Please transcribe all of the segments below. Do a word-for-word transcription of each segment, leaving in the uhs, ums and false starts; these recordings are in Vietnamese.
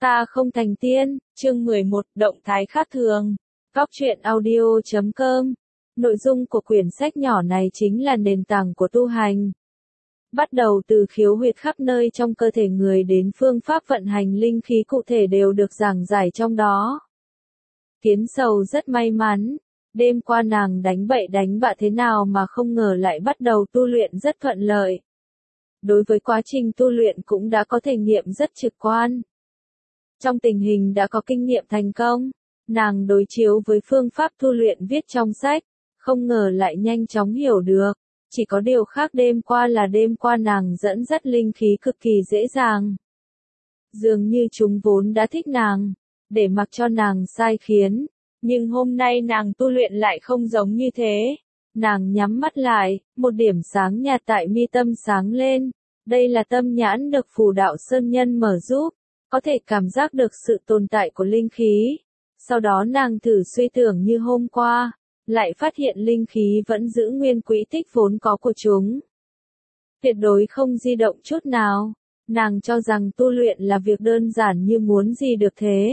Ta không thành tiên, chương mười một, động thái khác thường. Góc truyện audio chấm com. Nội dung của quyển sách nhỏ này chính là nền tảng của tu hành. Bắt đầu từ khiếu huyệt khắp nơi trong cơ thể người đến phương pháp vận hành linh khí cụ thể đều được giảng giải trong đó. Kiến Sầu rất may mắn, đêm qua nàng đánh bậy đánh bạ thế nào mà không ngờ lại bắt đầu tu luyện rất thuận lợi. Đối với quá trình tu luyện cũng đã có thể nghiệm rất trực quan. Trong tình hình đã có kinh nghiệm thành công, nàng đối chiếu với phương pháp tu luyện viết trong sách, không ngờ lại nhanh chóng hiểu được. Chỉ có điều khác đêm qua là đêm qua nàng dẫn dắt linh khí cực kỳ dễ dàng. Dường như chúng vốn đã thích nàng, để mặc cho nàng sai khiến, nhưng hôm nay nàng tu luyện lại không giống như thế. Nàng nhắm mắt lại, một điểm sáng nhạt tại mi tâm sáng lên, đây là tâm nhãn được Phù Đạo Sơn Nhân mở giúp, có thể cảm giác được sự tồn tại của linh khí. Sau đó nàng thử suy tưởng như hôm qua, lại phát hiện linh khí vẫn giữ nguyên quỹ tích vốn có của chúng. Tuyệt đối không di động chút nào, nàng cho rằng tu luyện là việc đơn giản như muốn gì được thế.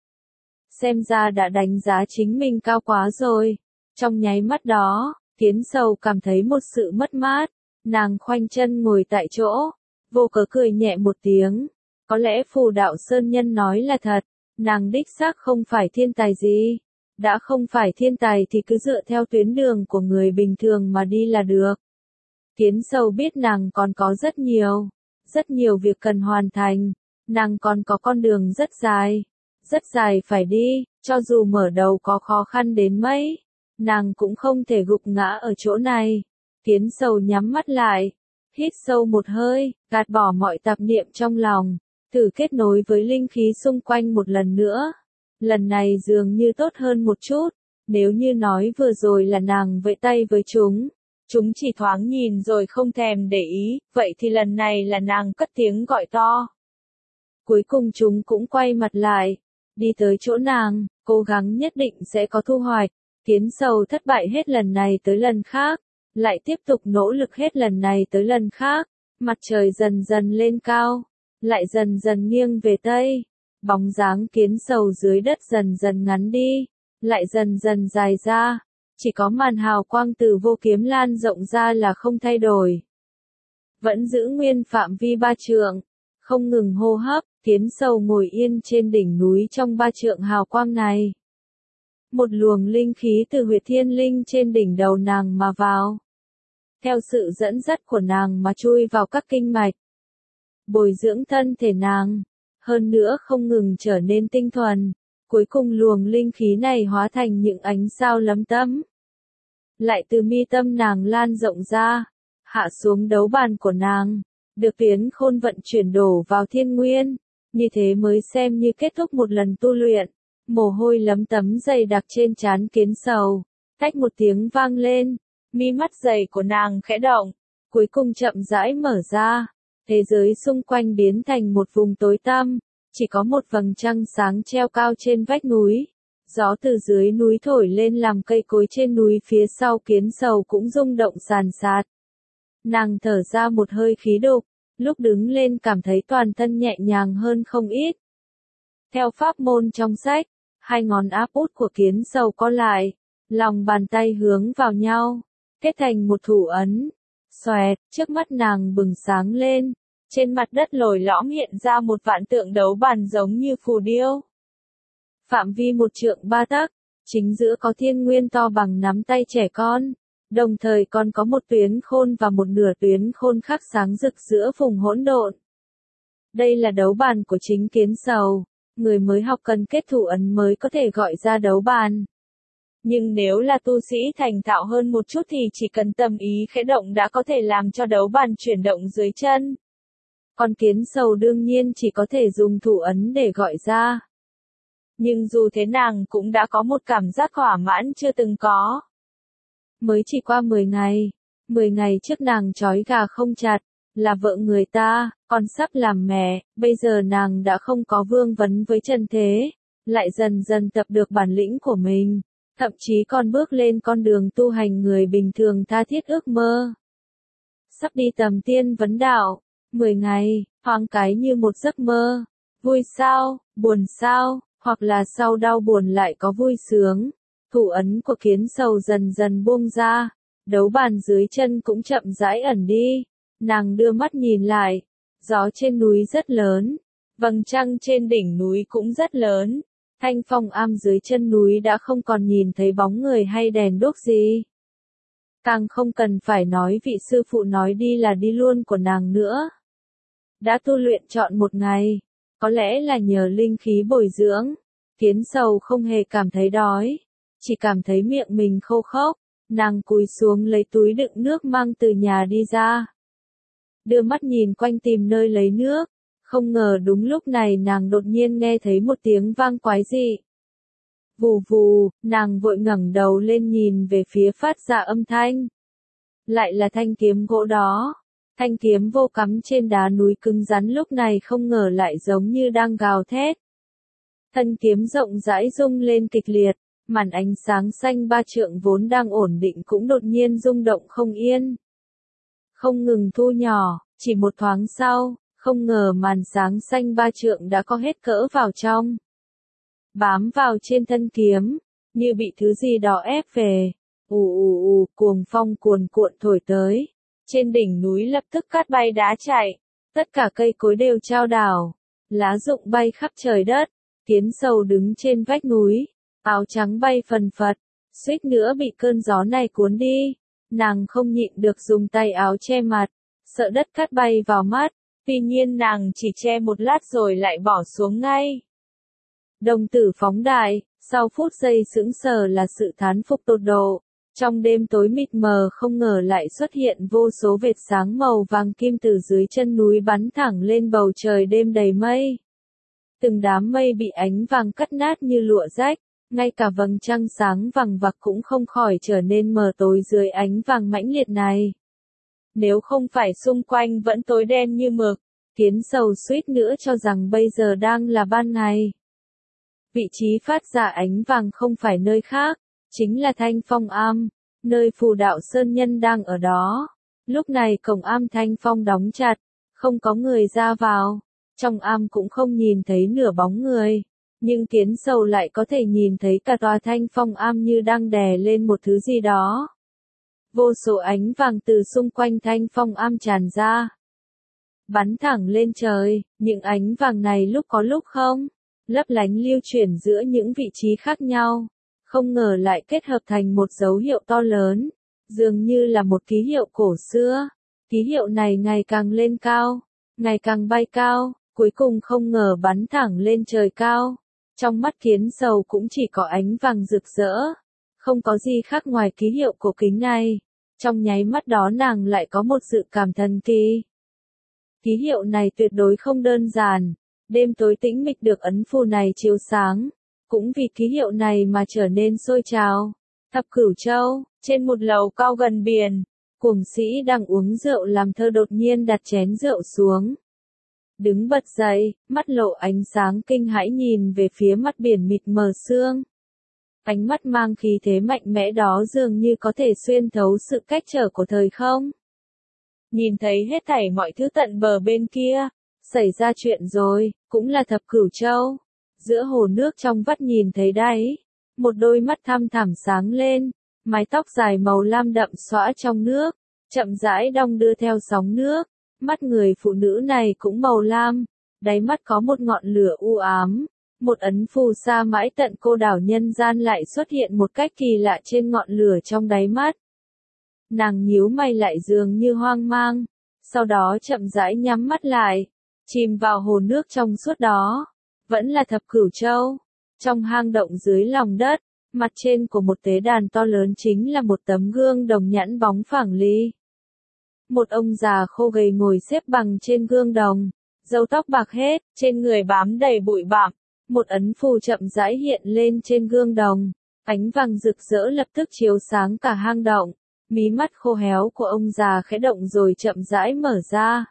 Xem ra đã đánh giá chính mình cao quá rồi. Trong nháy mắt đó, Kiến Sầu cảm thấy một sự mất mát, nàng khoanh chân ngồi tại chỗ, vô cớ cười nhẹ một tiếng. Có lẽ Phù Đạo Sơn Nhân nói là thật, nàng đích xác không phải thiên tài gì. Đã không phải thiên tài thì cứ dựa theo tuyến đường của người bình thường mà đi là được. Kiến Sầu biết nàng còn có rất nhiều, rất nhiều việc cần hoàn thành, nàng còn có con đường rất dài, rất dài phải đi, cho dù mở đầu có khó khăn đến mấy, nàng cũng không thể gục ngã ở chỗ này. Kiến Sầu nhắm mắt lại, hít sâu một hơi, gạt bỏ mọi tạp niệm trong lòng, thử kết nối với linh khí xung quanh một lần nữa. Lần này dường như tốt hơn một chút, nếu như nói vừa rồi là nàng vẫy tay với chúng, chúng chỉ thoáng nhìn rồi không thèm để ý, vậy thì lần này là nàng cất tiếng gọi to. Cuối cùng chúng cũng quay mặt lại, đi tới chỗ nàng, cố gắng nhất định sẽ có thu hoạch. Kiến Sầu thất bại hết lần này tới lần khác, lại tiếp tục nỗ lực hết lần này tới lần khác, mặt trời dần dần lên cao, lại dần dần nghiêng về tây. Bóng dáng Kiến Sầu dưới đất dần dần ngắn đi, lại dần dần dài ra, chỉ có màn hào quang từ vô kiếm lan rộng ra là không thay đổi. Vẫn giữ nguyên phạm vi ba trượng, không ngừng hô hấp, Kiến Sầu ngồi yên trên đỉnh núi trong ba trượng hào quang này. Một luồng linh khí từ huyệt thiên linh trên đỉnh đầu nàng mà vào. Theo sự dẫn dắt của nàng mà chui vào các kinh mạch. Bồi dưỡng thân thể nàng. Hơn nữa không ngừng trở nên tinh thuần, cuối cùng luồng linh khí này hóa thành những ánh sao lấm tấm. Lại từ mi tâm nàng lan rộng ra, hạ xuống đấu bàn của nàng, được Tuyến Khôn vận chuyển đổ vào thiên nguyên, như thế mới xem như kết thúc một lần tu luyện. Mồ hôi lấm tấm dày đặc trên trán Kiến Sầu, tách một tiếng vang lên, mi mắt dày của nàng khẽ động, cuối cùng chậm rãi mở ra. Thế giới xung quanh biến thành một vùng tối tăm, chỉ có một vầng trăng sáng treo cao trên vách núi. Gió từ dưới núi thổi lên làm cây cối trên núi phía sau Kiến Sầu cũng rung động sàn sạt. Nàng thở ra một hơi khí đục, lúc đứng lên cảm thấy toàn thân nhẹ nhàng hơn không ít. Theo pháp môn trong sách, hai ngón áp út của Kiến Sầu co lại, lòng bàn tay hướng vào nhau, kết thành một thủ ấn. Xoẹt, trước mắt nàng bừng sáng lên, trên mặt đất lồi lõm hiện ra một vạn tượng đấu bàn giống như phù điêu. Phạm vi một trượng ba tấc, chính giữa có thiên nguyên to bằng nắm tay trẻ con, đồng thời còn có một tuyến khôn và một nửa tuyến khôn khác sáng rực giữa vùng hỗn độn. Đây là đấu bàn của chính Kiến Sầu, người mới học cần kết thủ ấn mới có thể gọi ra đấu bàn. Nhưng nếu là tu sĩ thành thạo hơn một chút thì chỉ cần tâm ý khẽ động đã có thể làm cho đấu bàn chuyển động dưới chân. Còn Kiến Sầu đương nhiên chỉ có thể dùng thủ ấn để gọi ra. Nhưng dù thế nàng cũng đã có một cảm giác thỏa mãn chưa từng có. Mới chỉ qua mười ngày, mười ngày trước nàng trói gà không chặt, là vợ người ta, còn sắp làm mẹ, bây giờ nàng đã không có vương vấn với trần thế, lại dần dần tập được bản lĩnh của mình. Thậm chí còn bước lên con đường tu hành người bình thường tha thiết ước mơ. Sắp đi tầm tiên vấn đạo, mười ngày, thoáng cái như một giấc mơ. Vui sao, buồn sao, hoặc là sau đau buồn lại có vui sướng. Thủ ấn của Kiến Sầu dần dần buông ra, đấu bàn dưới chân cũng chậm rãi ẩn đi. Nàng đưa mắt nhìn lại, gió trên núi rất lớn, vầng trăng trên đỉnh núi cũng rất lớn. Thanh phong am dưới chân núi đã không còn nhìn thấy bóng người hay đèn đuốc gì. Càng không cần phải nói vị sư phụ nói đi là đi luôn của nàng nữa. Đã tu luyện trọn một ngày, có lẽ là nhờ linh khí bồi dưỡng, Kiến Sầu không hề cảm thấy đói, chỉ cảm thấy miệng mình khô khốc. Nàng cúi xuống lấy túi đựng nước mang từ nhà đi ra. Đưa mắt nhìn quanh tìm nơi lấy nước, không ngờ đúng lúc này nàng đột nhiên nghe thấy một tiếng vang quái dị. Vù vù, nàng vội ngẩng đầu lên nhìn về phía phát ra âm thanh. Lại là thanh kiếm gỗ đó. Thanh kiếm vô cắm trên đá núi cứng rắn lúc này không ngờ lại giống như đang gào thét. Thân kiếm rộng rãi rung lên kịch liệt, màn ánh sáng xanh ba trượng vốn đang ổn định cũng đột nhiên rung động không yên. Không ngừng thu nhỏ, chỉ một thoáng sau, không ngờ màn sáng xanh ba trượng đã có hết cỡ vào trong. Bám vào trên thân kiếm, như bị thứ gì đó ép về. Ù ù ù, cuồng phong cuồn cuộn thổi tới. Trên đỉnh núi lập tức cát bay đá chạy, tất cả cây cối đều chao đảo, lá rụng bay khắp trời đất. Kiến Sầu đứng trên vách núi, áo trắng bay phần phật, suýt nữa bị cơn gió này cuốn đi. Nàng không nhịn được dùng tay áo che mặt, sợ đất cát bay vào mắt, tuy nhiên nàng chỉ che một lát rồi lại bỏ xuống ngay. Đồng tử phóng đại, sau phút giây sững sờ là sự thán phục tột độ. Trong đêm tối mịt mờ không ngờ lại xuất hiện vô số vệt sáng màu vàng kim từ dưới chân núi bắn thẳng lên bầu trời đêm đầy mây. Từng đám mây bị ánh vàng cắt nát như lụa rách, ngay cả vầng trăng sáng vàng vặc cũng không khỏi trở nên mờ tối dưới ánh vàng mãnh liệt này. Nếu không phải xung quanh vẫn tối đen như mực, Kiến Sầu suýt nữa cho rằng bây giờ đang là ban ngày. Vị trí phát ra ánh vàng không phải nơi khác, chính là Thanh Phong Am, nơi phù đạo sơn nhân đang ở đó. Lúc này cổng am Thanh Phong đóng chặt, không có người ra vào, trong am cũng không nhìn thấy nửa bóng người, nhưng Kiến Sầu lại có thể nhìn thấy cả tòa Thanh Phong Am như đang đè lên một thứ gì đó. Vô số ánh vàng từ xung quanh Thanh Phong Am tràn ra, bắn thẳng lên trời. Những ánh vàng này lúc có lúc không, lấp lánh lưu chuyển giữa những vị trí khác nhau. Không ngờ lại kết hợp thành một dấu hiệu to lớn, dường như là một ký hiệu cổ xưa. Ký hiệu này ngày càng lên cao, ngày càng bay cao, cuối cùng không ngờ bắn thẳng lên trời cao. Trong mắt Kiến Sầu cũng chỉ có ánh vàng rực rỡ, không có gì khác ngoài ký hiệu cổ kính này. Trong nháy mắt đó nàng lại có một dự cảm thần kỳ. Ký hiệu này tuyệt đối không đơn giản, đêm tối tĩnh mịch được ấn phù này chiếu sáng. Cũng vì ký hiệu này mà trở nên sôi trào. Thập Cửu Châu, trên một lầu cao gần biển, cuồng sĩ đang uống rượu làm thơ đột nhiên đặt chén rượu xuống. Đứng bật dậy, mắt lộ ánh sáng kinh hãi nhìn về phía mặt biển mịt mờ sương. Ánh mắt mang khí thế mạnh mẽ đó dường như có thể xuyên thấu sự cách trở của thời không. Nhìn thấy hết thảy mọi thứ tận bờ bên kia, xảy ra chuyện rồi, cũng là Thập Cửu Châu. Giữa hồ nước trong vắt nhìn thấy đáy, một đôi mắt thăm thẳm sáng lên, mái tóc dài màu lam đậm xõa trong nước, chậm rãi đong đưa theo sóng nước. Mắt người phụ nữ này cũng màu lam, đáy mắt có một ngọn lửa u ám, một ấn phù sa mãi tận cô đảo nhân gian lại xuất hiện một cách kỳ lạ trên ngọn lửa trong đáy mắt. Nàng nhíu mày lại dường như hoang mang, sau đó chậm rãi nhắm mắt lại, chìm vào hồ nước trong suốt đó. Vẫn là Thập Cửu Châu. Trong hang động dưới lòng đất, mặt trên của một tế đàn to lớn chính là một tấm gương đồng nhẵn bóng phẳng ly. Một ông già khô gầy ngồi xếp bằng trên gương đồng, râu tóc bạc hết, trên người bám đầy bụi bặm. Một ấn phù chậm rãi hiện lên trên gương đồng, ánh vàng rực rỡ lập tức chiếu sáng cả hang động. Mí mắt khô héo của ông già khẽ động rồi chậm rãi mở ra.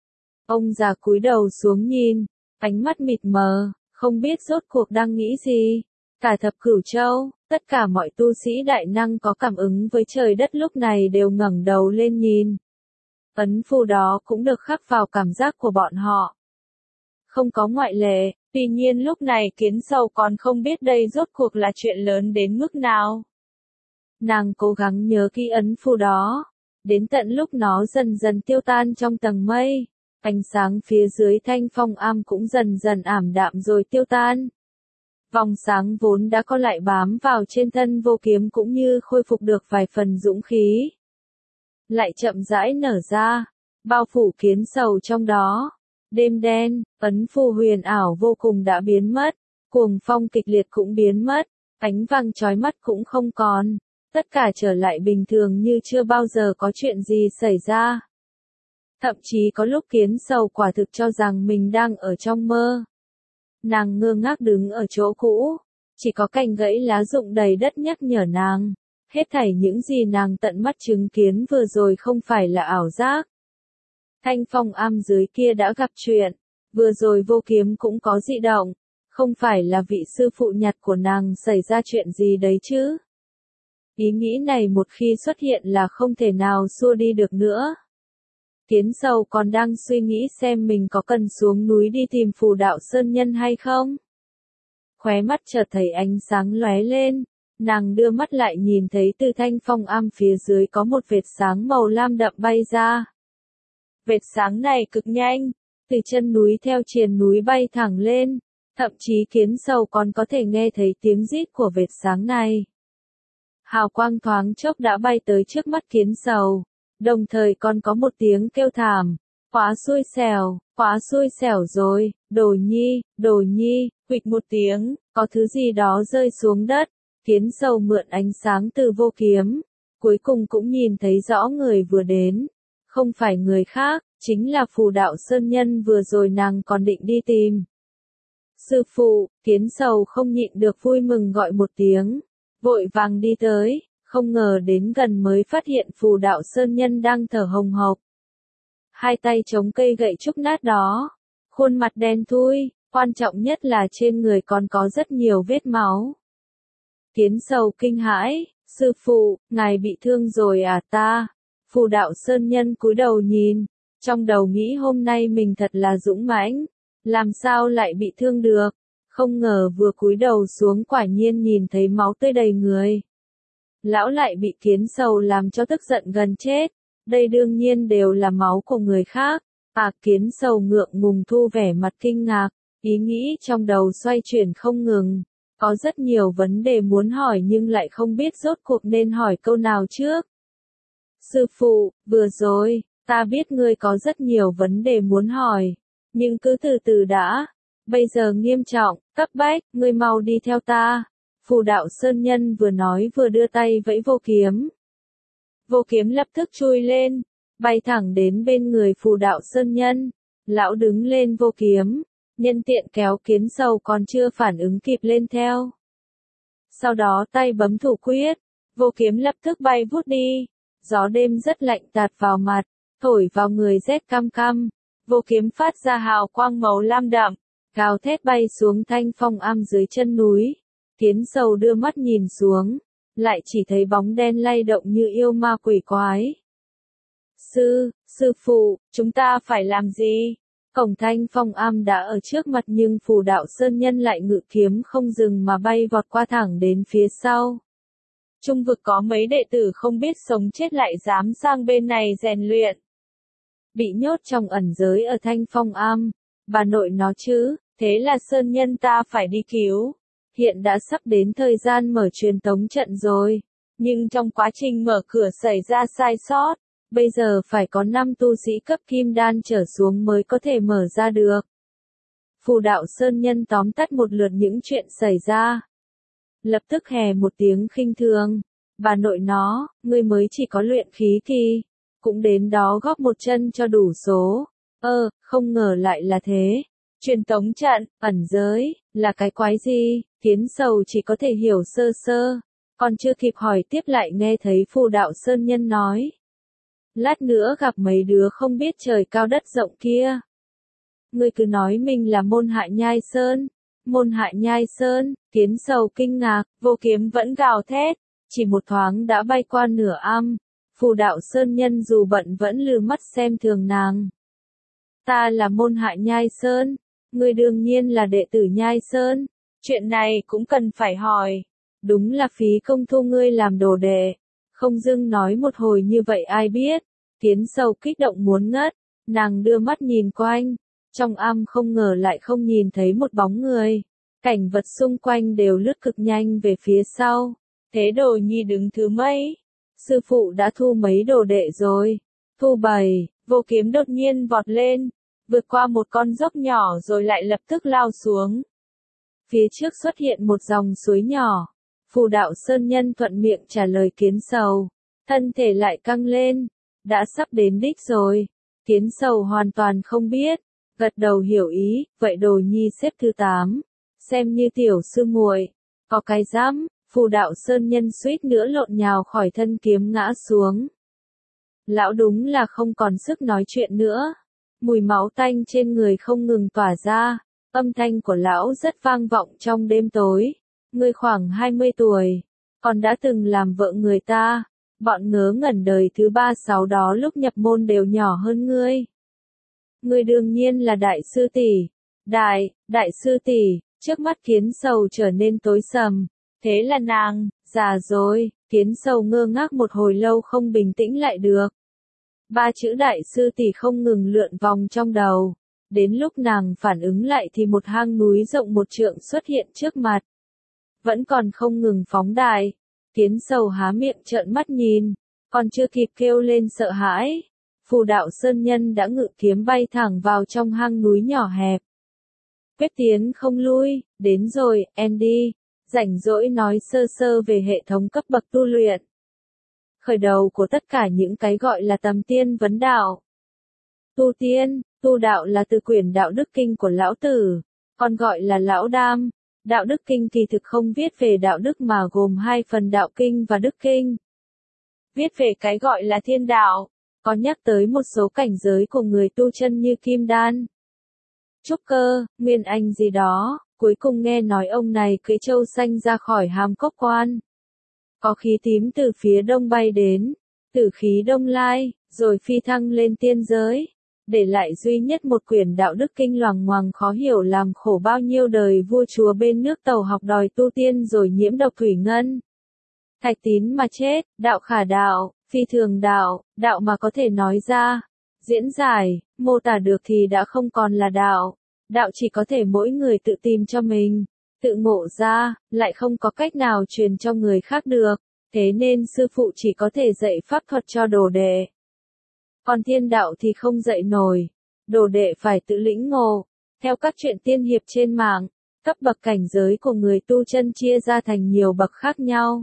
Ông già cúi đầu xuống nhìn, ánh mắt mịt mờ, không biết rốt cuộc đang nghĩ gì. Cả Thập Cửu Châu, tất cả mọi tu sĩ đại năng có cảm ứng với trời đất lúc này đều ngẩng đầu lên nhìn. Ấn phù đó cũng được khắc vào cảm giác của bọn họ. không có ngoại lệ, tuy nhiên lúc này Kiến Sầu còn không biết đây rốt cuộc là chuyện lớn đến mức nào. Nàng cố gắng nhớ kỹ ấn phù đó, đến tận lúc nó dần dần tiêu tan trong tầng mây, ánh sáng phía dưới Thanh Phong Am cũng dần dần ảm đạm rồi tiêu tan. Vòng sáng vốn đã có lại bám vào trên thân Vô Kiếm cũng như khôi phục được vài phần dũng khí. Lại chậm rãi nở ra, bao phủ Kiến Sầu trong đó. Đêm đen, ấn phù huyền ảo vô cùng đã biến mất, cuồng phong kịch liệt cũng biến mất, ánh vàng chói mắt cũng không còn, tất cả trở lại bình thường như chưa bao giờ có chuyện gì xảy ra. Thậm chí có lúc Kiến Sầu quả thực cho rằng mình đang ở trong mơ. Nàng ngơ ngác đứng ở chỗ cũ, chỉ có cành gãy lá rụng đầy đất nhắc nhở nàng, hết thảy những gì nàng tận mắt chứng kiến vừa rồi không phải là ảo giác. Thanh Phong Am dưới kia đã gặp chuyện, vừa rồi Vô Kiếm cũng có dị động, không phải là vị sư phụ nhặt của nàng xảy ra chuyện gì đấy chứ. Ý nghĩ này một khi xuất hiện là không thể nào xua đi được nữa. Kiến Sầu còn đang suy nghĩ xem mình có cần xuống núi đi tìm Phù Đạo Sơn Nhân hay không. Khóe mắt chợt thấy ánh sáng lóe lên, nàng đưa mắt lại nhìn thấy từ Thanh Phong Am phía dưới có một vệt sáng màu lam đậm bay ra. Vệt sáng này cực nhanh, từ chân núi theo triền núi bay thẳng lên, thậm chí Kiến Sầu còn có thể nghe thấy tiếng rít của vệt sáng này. Hào quang thoáng chốc đã bay tới trước mắt Kiến Sầu, đồng thời còn có một tiếng kêu thảm, quá xui xẻo, quá xui xẻo rồi, Đồ Nhi, Đồ Nhi, huỵch một tiếng, có thứ gì đó rơi xuống đất, Kiến Sầu mượn ánh sáng từ Vô Kiếm, cuối cùng cũng nhìn thấy rõ người vừa đến. Không phải người khác, chính là Phù Đạo Sơn Nhân vừa rồi nàng còn định đi tìm. Sư phụ, Kiến Sầu không nhịn được vui mừng gọi một tiếng, vội vàng đi tới, không ngờ đến gần mới phát hiện Phù Đạo Sơn Nhân đang thở hồng hộc. Hai tay chống cây gậy trúc nát đó, khuôn mặt đen thui, quan trọng nhất là trên người còn có rất nhiều vết máu. Kiến Sầu kinh hãi, sư phụ, ngài bị thương rồi à ta? Phù Đạo Sơn Nhân cúi đầu nhìn, trong đầu nghĩ hôm nay mình thật là dũng mãnh, làm sao lại bị thương được, không ngờ vừa cúi đầu xuống quả nhiên nhìn thấy máu tươi đầy người. Lão lại bị Kiến Sầu làm cho tức giận gần chết, đây đương nhiên đều là máu của người khác, à Kiến Sầu ngượng ngùng thu vẻ mặt kinh ngạc, ý nghĩ trong đầu xoay chuyển không ngừng, có rất nhiều vấn đề muốn hỏi nhưng lại không biết rốt cuộc nên hỏi câu nào trước. Sư phụ, vừa rồi, ta biết ngươi có rất nhiều vấn đề muốn hỏi, nhưng cứ từ từ đã, bây giờ nghiêm trọng, cấp bách, ngươi mau đi theo ta. Phù Đạo Sơn Nhân vừa nói vừa đưa tay vẫy Vô Kiếm. Vô Kiếm lập tức chui lên, bay thẳng đến bên người Phù Đạo Sơn Nhân, lão đứng lên Vô Kiếm, nhân tiện kéo Kiến Sầu còn chưa phản ứng kịp lên theo. Sau đó tay bấm thủ quyết, Vô Kiếm lập tức bay vút đi. Gió đêm rất lạnh tạt vào mặt, thổi vào người rét căm căm, Vô Kiếm phát ra hào quang màu lam đậm, gào thét bay xuống Thanh Phong Am dưới chân núi. Kiến Sầu đưa mắt nhìn xuống, lại chỉ thấy bóng đen lay động như yêu ma quỷ quái. Sư, sư phụ, chúng ta phải làm gì? Cổng Thanh Phong Am đã ở trước mặt nhưng Phù Đạo Sơn Nhân lại ngự kiếm không dừng mà bay vọt qua thẳng đến phía sau. Trung vực có mấy đệ tử không biết sống chết lại dám sang bên này rèn luyện. Bị nhốt trong ẩn giới ở Thanh Phong Am, bà nội nó chứ, thế là Sơn Nhân ta phải đi cứu. Hiện đã sắp đến thời gian mở truyền tống trận rồi, nhưng trong quá trình mở cửa xảy ra sai sót, bây giờ phải có năm tu sĩ cấp kim đan trở xuống mới có thể mở ra được. Phù Đạo Sơn Nhân tóm tắt một lượt những chuyện xảy ra. Lập tức hè một tiếng khinh thường, bà nội nó, ngươi mới chỉ có luyện khí kỳ, cũng đến đó góp một chân cho đủ số. Ơ, không ngờ lại là thế. Truyền tống trận, ẩn giới, là cái quái gì? Kiến Sầu chỉ có thể hiểu sơ sơ, còn chưa kịp hỏi tiếp lại nghe thấy Phù Đạo Sơn Nhân nói. Lát nữa gặp mấy đứa không biết trời cao đất rộng kia. Ngươi cứ nói mình là môn Hạ Nhai Sơn. Môn Hạ Nhai Sơn, Kiến Sầu kinh ngạc, Vô Kiếm vẫn gào thét, chỉ một thoáng đã bay qua nửa am. Phù Đạo Sơn Nhân dù bận vẫn lừ mắt xem thường nàng. Ta là môn Hạ Nhai Sơn, Ngươi đương nhiên là đệ tử Nhai Sơn. Chuyện này cũng cần phải hỏi. Đúng là phí công thu ngươi làm đồ đệ. Không dưng nói một hồi như vậy ai biết. Kiến Sầu kích động muốn ngất. Nàng đưa mắt nhìn quanh. Trong am không ngờ lại không nhìn thấy một bóng người. Cảnh vật xung quanh đều lướt cực nhanh về phía sau. Thế Đồ Nhi đứng thứ mấy? Sư phụ đã thu mấy đồ đệ rồi. Thu bảy. Vô Kiếm đột nhiên vọt lên. Vượt qua một con dốc nhỏ rồi lại lập tức lao xuống. Phía trước xuất hiện một dòng suối nhỏ. Phù Đạo Sơn Nhân thuận miệng trả lời Kiến Sầu. Thân thể lại căng lên. Đã sắp đến đích rồi. Kiến Sầu hoàn toàn không biết. Gật đầu hiểu ý, vậy Đồ Nhi xếp thứ tám. Xem như tiểu sư muội. Có cái dám, Phù Đạo Sơn Nhân suýt nữa lộn nhào khỏi thân kiếm ngã xuống. Lão đúng là không còn sức nói chuyện nữa. Mùi máu tanh trên người không ngừng tỏa ra. Âm thanh của lão rất vang vọng trong đêm tối. Ngươi khoảng hai mươi tuổi. Còn đã từng làm vợ người ta. Bọn ngớ ngẩn đời thứ ba sáu đó lúc nhập môn đều nhỏ hơn ngươi. Ngươi đương nhiên là đại sư tỷ. Đại, đại sư tỷ. Trước mắt Kiến Sầu trở nên tối sầm. Thế là nàng, già rồi. Kiến Sầu ngơ ngác một hồi lâu không bình tĩnh lại được. Ba chữ đại sư tỷ không ngừng lượn vòng trong đầu. Đến lúc nàng phản ứng lại thì một hang núi rộng một trượng xuất hiện trước mặt. Vẫn còn không ngừng phóng đại. Kiến Sầu há miệng trợn mắt nhìn. Còn chưa kịp kêu lên sợ hãi. Phù Đạo Sơn Nhân đã ngự kiếm bay thẳng vào trong hang núi nhỏ hẹp. Quyết tiến không lui, đến rồi, em đi. Rảnh rỗi nói sơ sơ về hệ thống cấp bậc tu luyện. Khởi đầu của tất cả những cái gọi là tầm tiên vấn đạo. Tu tiên, tu đạo là từ quyển đạo đức kinh của lão tử, còn gọi là lão đam. Đạo đức kinh kỳ thực không viết về đạo đức mà gồm hai phần đạo kinh và đức kinh. Viết về cái gọi là thiên đạo, có nhắc tới một số cảnh giới của người tu chân như kim đan, trúc cơ, nguyên anh gì đó. Cuối cùng nghe nói ông này cưỡi trâu xanh ra khỏi Hàm Cốc Quan. Có khí tím từ phía đông bay đến, tử khí đông lai, rồi phi thăng lên tiên giới. Để lại duy nhất một quyển đạo đức kinh loằng ngoằng khó hiểu làm khổ bao nhiêu đời vua chúa bên nước Tàu học đòi tu tiên rồi nhiễm độc thủy ngân. Thạch Tín mà chết, đạo khả đạo, phi thường đạo, đạo mà có thể nói ra, diễn giải, mô tả được thì đã không còn là đạo. Đạo chỉ có thể mỗi người tự tìm cho mình, tự ngộ ra, lại không có cách nào truyền cho người khác được. Thế nên sư phụ chỉ có thể dạy pháp thuật cho đồ đệ. Còn thiên đạo thì không dạy nổi. Đồ đệ phải tự lĩnh ngộ. Theo các truyện tiên hiệp trên mạng, cấp bậc cảnh giới của người tu chân chia ra thành nhiều bậc khác nhau.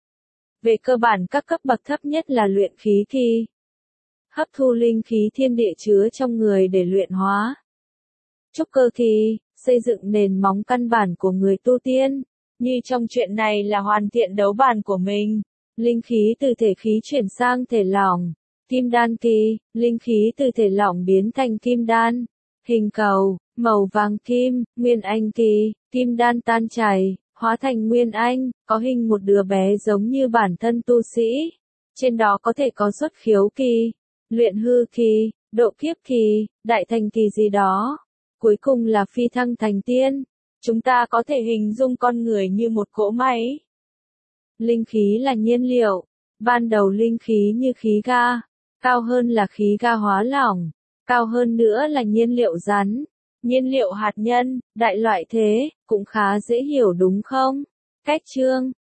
Về cơ bản các cấp bậc thấp nhất là luyện khí kỳ. Hấp thu linh khí thiên địa chứa trong người để luyện hóa. Trúc cơ kỳ, xây dựng nền móng căn bản của người tu tiên. Như trong chuyện này là hoàn thiện đấu bản của mình. Linh khí từ thể khí chuyển sang thể lỏng. Kim đan kỳ, linh khí từ thể lỏng biến thành kim đan. Hình cầu, màu vàng kim, nguyên anh kỳ, kim đan tan chảy, hóa thành nguyên anh, có hình một đứa bé giống như bản thân tu sĩ. Trên đó có thể có xuất khiếu kỳ, luyện hư kỳ, độ kiếp kỳ, đại thành kỳ gì đó. Cuối cùng là phi thăng thành tiên. Chúng ta có thể hình dung con người như một cỗ máy. Linh khí là nhiên liệu. Ban đầu linh khí như khí ga. Cao hơn là khí ga hóa lỏng. Cao hơn nữa là nhiên liệu rắn. Nhiên liệu hạt nhân, đại loại thế, cũng khá dễ hiểu đúng không? Cách chương